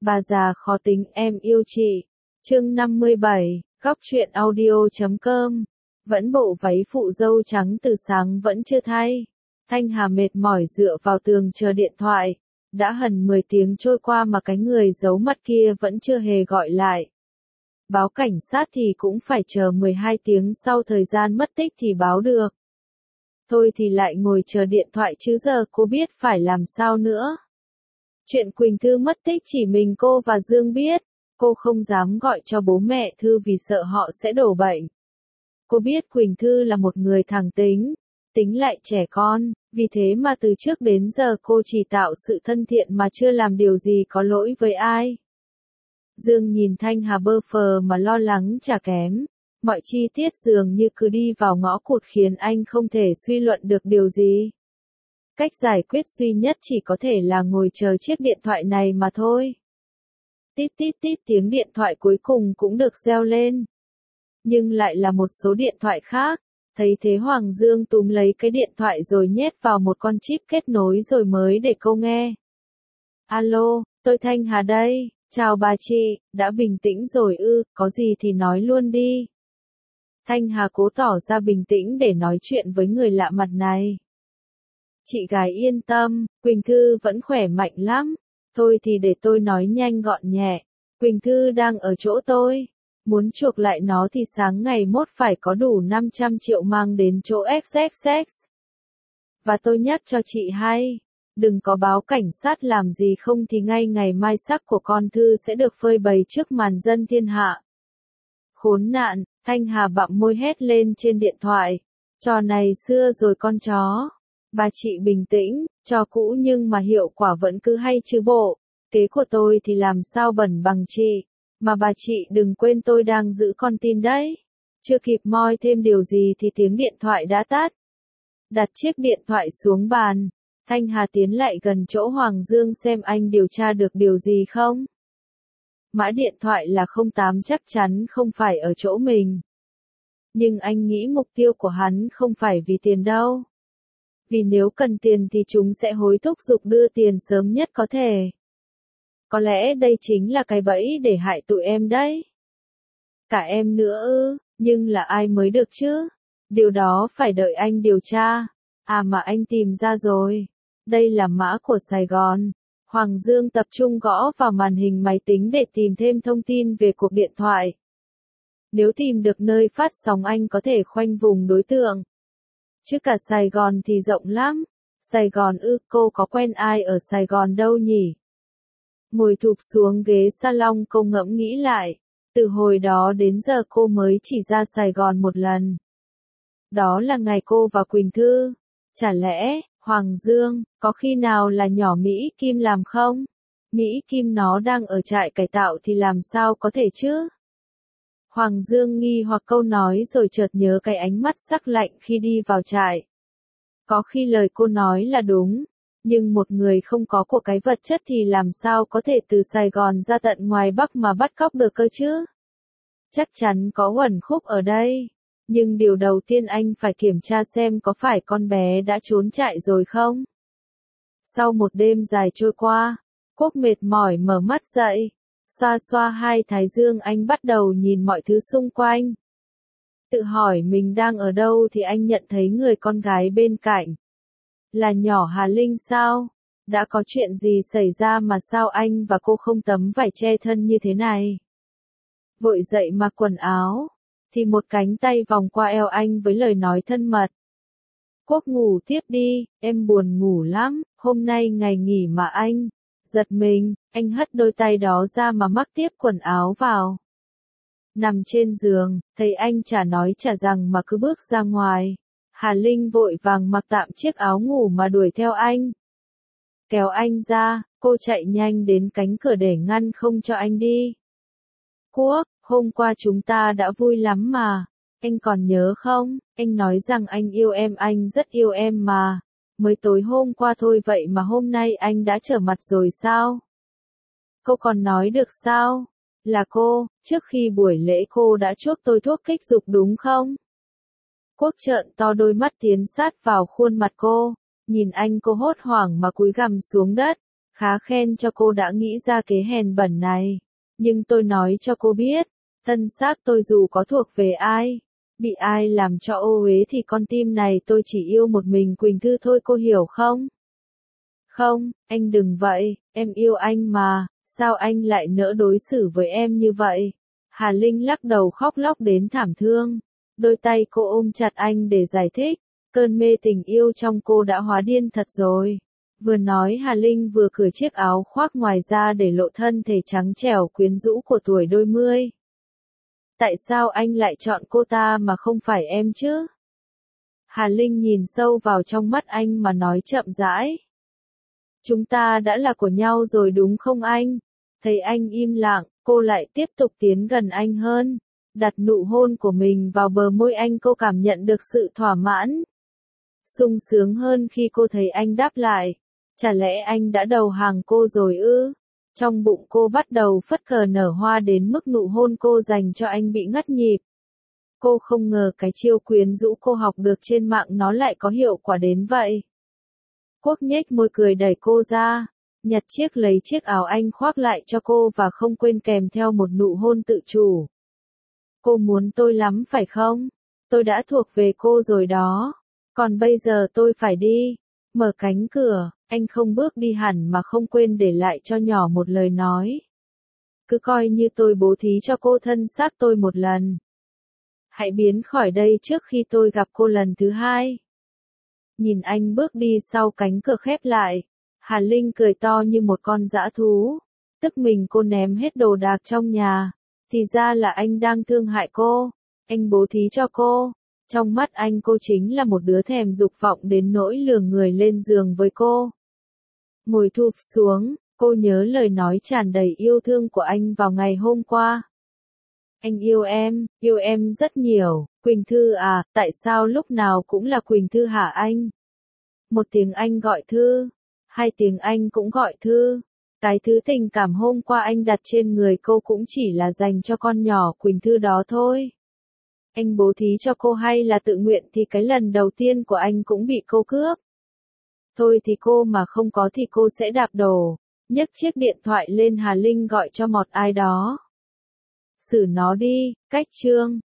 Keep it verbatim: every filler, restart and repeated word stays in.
Bà già khó tính em yêu chị. Chương năm mươi bảy, góc truyện audio chấm com. Vẫn bộ váy phụ dâu trắng từ sáng vẫn chưa thay. Thanh Hà mệt mỏi dựa vào tường chờ điện thoại. Đã hẳn mười tiếng trôi qua mà cái người giấu mặt kia vẫn chưa hề gọi lại. Báo cảnh sát thì cũng phải chờ mười hai tiếng sau thời gian mất tích thì báo được. Thôi thì lại ngồi chờ điện thoại chứ giờ cô biết phải làm sao nữa. Chuyện Quỳnh Thư mất tích chỉ mình cô và Dương biết. Cô không dám gọi cho bố mẹ Thư vì sợ họ sẽ đổ bệnh. Cô biết Quỳnh Thư là một người thẳng tính, tính lại trẻ con, vì thế mà từ trước đến giờ cô chỉ tạo sự thân thiện mà chưa làm điều gì có lỗi với ai. Dương nhìn Thanh Hà bơ phờ mà lo lắng chả kém. Mọi chi tiết dường như cứ đi vào ngõ cụt khiến anh không thể suy luận được điều gì. Cách giải quyết duy nhất chỉ có thể là ngồi chờ chiếc điện thoại này mà thôi. Tít tít tít tiếng điện thoại cuối cùng cũng được reo lên. Nhưng lại là một số điện thoại khác. Thấy thế Hoàng Dương túm lấy cái điện thoại rồi nhét vào một con chip kết nối rồi mới để câu nghe. Alo, tôi Thanh Hà đây, chào bà chị, đã bình tĩnh rồi ư, có gì thì nói luôn đi. Thanh Hà cố tỏ ra bình tĩnh để nói chuyện với người lạ mặt này. Chị gái yên tâm, Quỳnh Thư vẫn khỏe mạnh lắm. Thôi thì để tôi nói nhanh gọn nhẹ. Quỳnh Thư đang ở chỗ tôi. Muốn chuộc lại nó thì sáng ngày mốt phải có đủ năm trăm triệu mang đến chỗ ích ích ích. Và tôi nhắc cho chị hay, đừng có báo cảnh sát làm gì không thì ngay ngày mai xác của con Thư sẽ được phơi bày trước màn dân thiên hạ. Khốn nạn, Thanh Hà bặm môi hét lên trên điện thoại. Trò này xưa rồi con chó. Bà chị bình tĩnh, trò cũ nhưng mà hiệu quả vẫn cứ hay chứ bộ. Kế của tôi thì làm sao bẩn bằng chị. Mà bà chị đừng quên tôi đang giữ con tin đấy. Chưa kịp moi thêm điều gì thì tiếng điện thoại đã tắt. Đặt chiếc điện thoại xuống bàn. Thanh Hà tiến lại gần chỗ Hoàng Dương xem anh điều tra được điều gì không. Mã điện thoại là không tám chắc chắn không phải ở chỗ mình. Nhưng anh nghĩ mục tiêu của hắn không phải vì tiền đâu. Vì nếu cần tiền thì chúng sẽ hối thúc giục đưa tiền sớm nhất có thể. Có lẽ đây chính là cái bẫy để hại tụi em đấy. Cả em nữa ư, nhưng là ai mới được chứ? Điều đó phải đợi anh điều tra. À mà anh tìm ra rồi. Đây là mã của Sài Gòn. Hoàng Dương tập trung gõ vào màn hình máy tính để tìm thêm thông tin về cuộc điện thoại. Nếu tìm được nơi phát sóng anh có thể khoanh vùng đối tượng. Chứ cả Sài Gòn thì rộng lắm. Sài Gòn ư, cô có quen ai ở Sài Gòn đâu nhỉ? Ngồi thụp xuống ghế salon cô ngẫm nghĩ lại. Từ hồi đó đến giờ cô mới chỉ ra Sài Gòn một lần. Đó là ngày cô và Quỳnh Thư. Chả lẽ, Hoàng Dương, có khi nào là nhỏ Mỹ Kim làm không? Mỹ Kim nó đang ở trại cải tạo thì làm sao có thể chứ? Hoàng Dương nghi hoặc câu nói rồi chợt nhớ cái ánh mắt sắc lạnh khi đi vào trại. Có khi lời cô nói là đúng, nhưng một người không có của cái vật chất thì làm sao có thể từ Sài Gòn ra tận ngoài Bắc mà bắt cóc được cơ chứ? Chắc chắn có uẩn khúc ở đây, nhưng điều đầu tiên anh phải kiểm tra xem có phải con bé đã trốn chạy rồi không? Sau một đêm dài trôi qua, Quốc mệt mỏi mở mắt dậy. Xoa xoa hai thái dương anh bắt đầu nhìn mọi thứ xung quanh. Tự hỏi mình đang ở đâu thì anh nhận thấy người con gái bên cạnh. Là nhỏ Hà Linh sao? Đã có chuyện gì xảy ra mà sao anh và cô không tấm vải che thân như thế này? Vội dậy mặc quần áo, thì một cánh tay vòng qua eo anh với lời nói thân mật. Quốc ngủ tiếp đi, em buồn ngủ lắm, hôm nay ngày nghỉ mà anh. Giật mình, anh hất đôi tay đó ra mà mắc tiếp quần áo vào. Nằm trên giường, thấy anh chả nói chả rằng mà cứ bước ra ngoài. Hà Linh vội vàng mặc tạm chiếc áo ngủ mà đuổi theo anh. Kéo anh ra, cô chạy nhanh đến cánh cửa để ngăn không cho anh đi. Quốc, hôm qua chúng ta đã vui lắm mà. Anh còn nhớ không? Anh nói rằng anh yêu em, anh rất yêu em mà. Mới tối hôm qua thôi vậy mà hôm nay anh đã trở mặt rồi sao? Cô còn nói được sao? Là cô, trước khi buổi lễ cô đã chuốc tôi thuốc kích dục đúng không? Quốc trợn to đôi mắt tiến sát vào khuôn mặt cô, nhìn anh cô hốt hoảng mà cúi gằm xuống đất, Khá khen cho cô đã nghĩ ra kế hèn bẩn này. Nhưng tôi nói cho cô biết, thân xác tôi dù có thuộc về ai, bị ai làm cho ô uế thì con tim này tôi chỉ yêu một mình Quỳnh Thư thôi, cô hiểu không? Không, anh đừng vậy, em yêu anh mà, sao anh lại nỡ đối xử với em như vậy? Hà Linh lắc đầu khóc lóc đến thảm thương. Đôi tay cô ôm chặt anh để giải thích, cơn mê tình yêu trong cô đã hóa điên thật rồi. Vừa nói Hà Linh vừa cởi chiếc áo khoác ngoài ra để lộ thân thể trắng trẻo quyến rũ của tuổi đôi mươi. Tại sao anh lại chọn cô ta mà không phải em chứ? Hà Linh nhìn sâu vào trong mắt anh mà nói chậm rãi. Chúng ta đã là của nhau rồi đúng không anh? Thấy anh im lặng, cô lại tiếp tục tiến gần anh hơn. Đặt nụ hôn của mình vào bờ môi anh, cô cảm nhận được sự thỏa mãn. Sung sướng hơn khi cô thấy anh đáp lại. Chả lẽ anh đã đầu hàng cô rồi ư? Trong bụng cô bắt đầu phất cờ nở hoa đến mức nụ hôn cô dành cho anh bị ngắt nhịp. Cô không ngờ cái chiêu quyến rũ cô học được trên mạng nó lại có hiệu quả đến vậy. Quốc nhếch môi cười đẩy cô ra, nhặt chiếc lấy chiếc áo anh khoác lại cho cô và không quên kèm theo một nụ hôn tự chủ. Cô muốn tôi lắm phải không? Tôi đã thuộc về cô rồi đó. Còn bây giờ tôi phải đi. Mở cánh cửa, anh không bước đi hẳn mà không quên để lại cho nhỏ một lời nói. Cứ coi như tôi bố thí cho cô thân xác tôi một lần. Hãy biến khỏi đây trước khi tôi gặp cô lần thứ hai. Nhìn anh bước đi sau cánh cửa khép lại, Hà Linh cười to như một con dã thú. Tức mình cô ném hết đồ đạc trong nhà. Thì ra là anh đang thương hại cô. Anh bố thí cho cô. Trong mắt anh cô chính là một đứa thèm dục vọng đến nỗi lừa người lên giường với cô. Ngồi thụp xuống, cô nhớ lời nói tràn đầy yêu thương của anh vào ngày hôm qua. Anh yêu em, yêu em rất nhiều. Quỳnh Thư à, tại sao lúc nào cũng là Quỳnh Thư hả anh? Một tiếng anh gọi Thư, hai tiếng anh cũng gọi Thư. Cái thứ tình cảm hôm qua anh đặt trên người cô cũng chỉ là dành cho con nhỏ Quỳnh Thư đó thôi. Anh bố thí cho cô hay là tự nguyện thì cái lần đầu tiên của anh cũng bị cô cướp. Thôi thì cô mà không có thì cô sẽ đạp đổ. Nhấc chiếc điện thoại lên, Hà Linh gọi cho một ai đó. Xử nó đi, cách chương.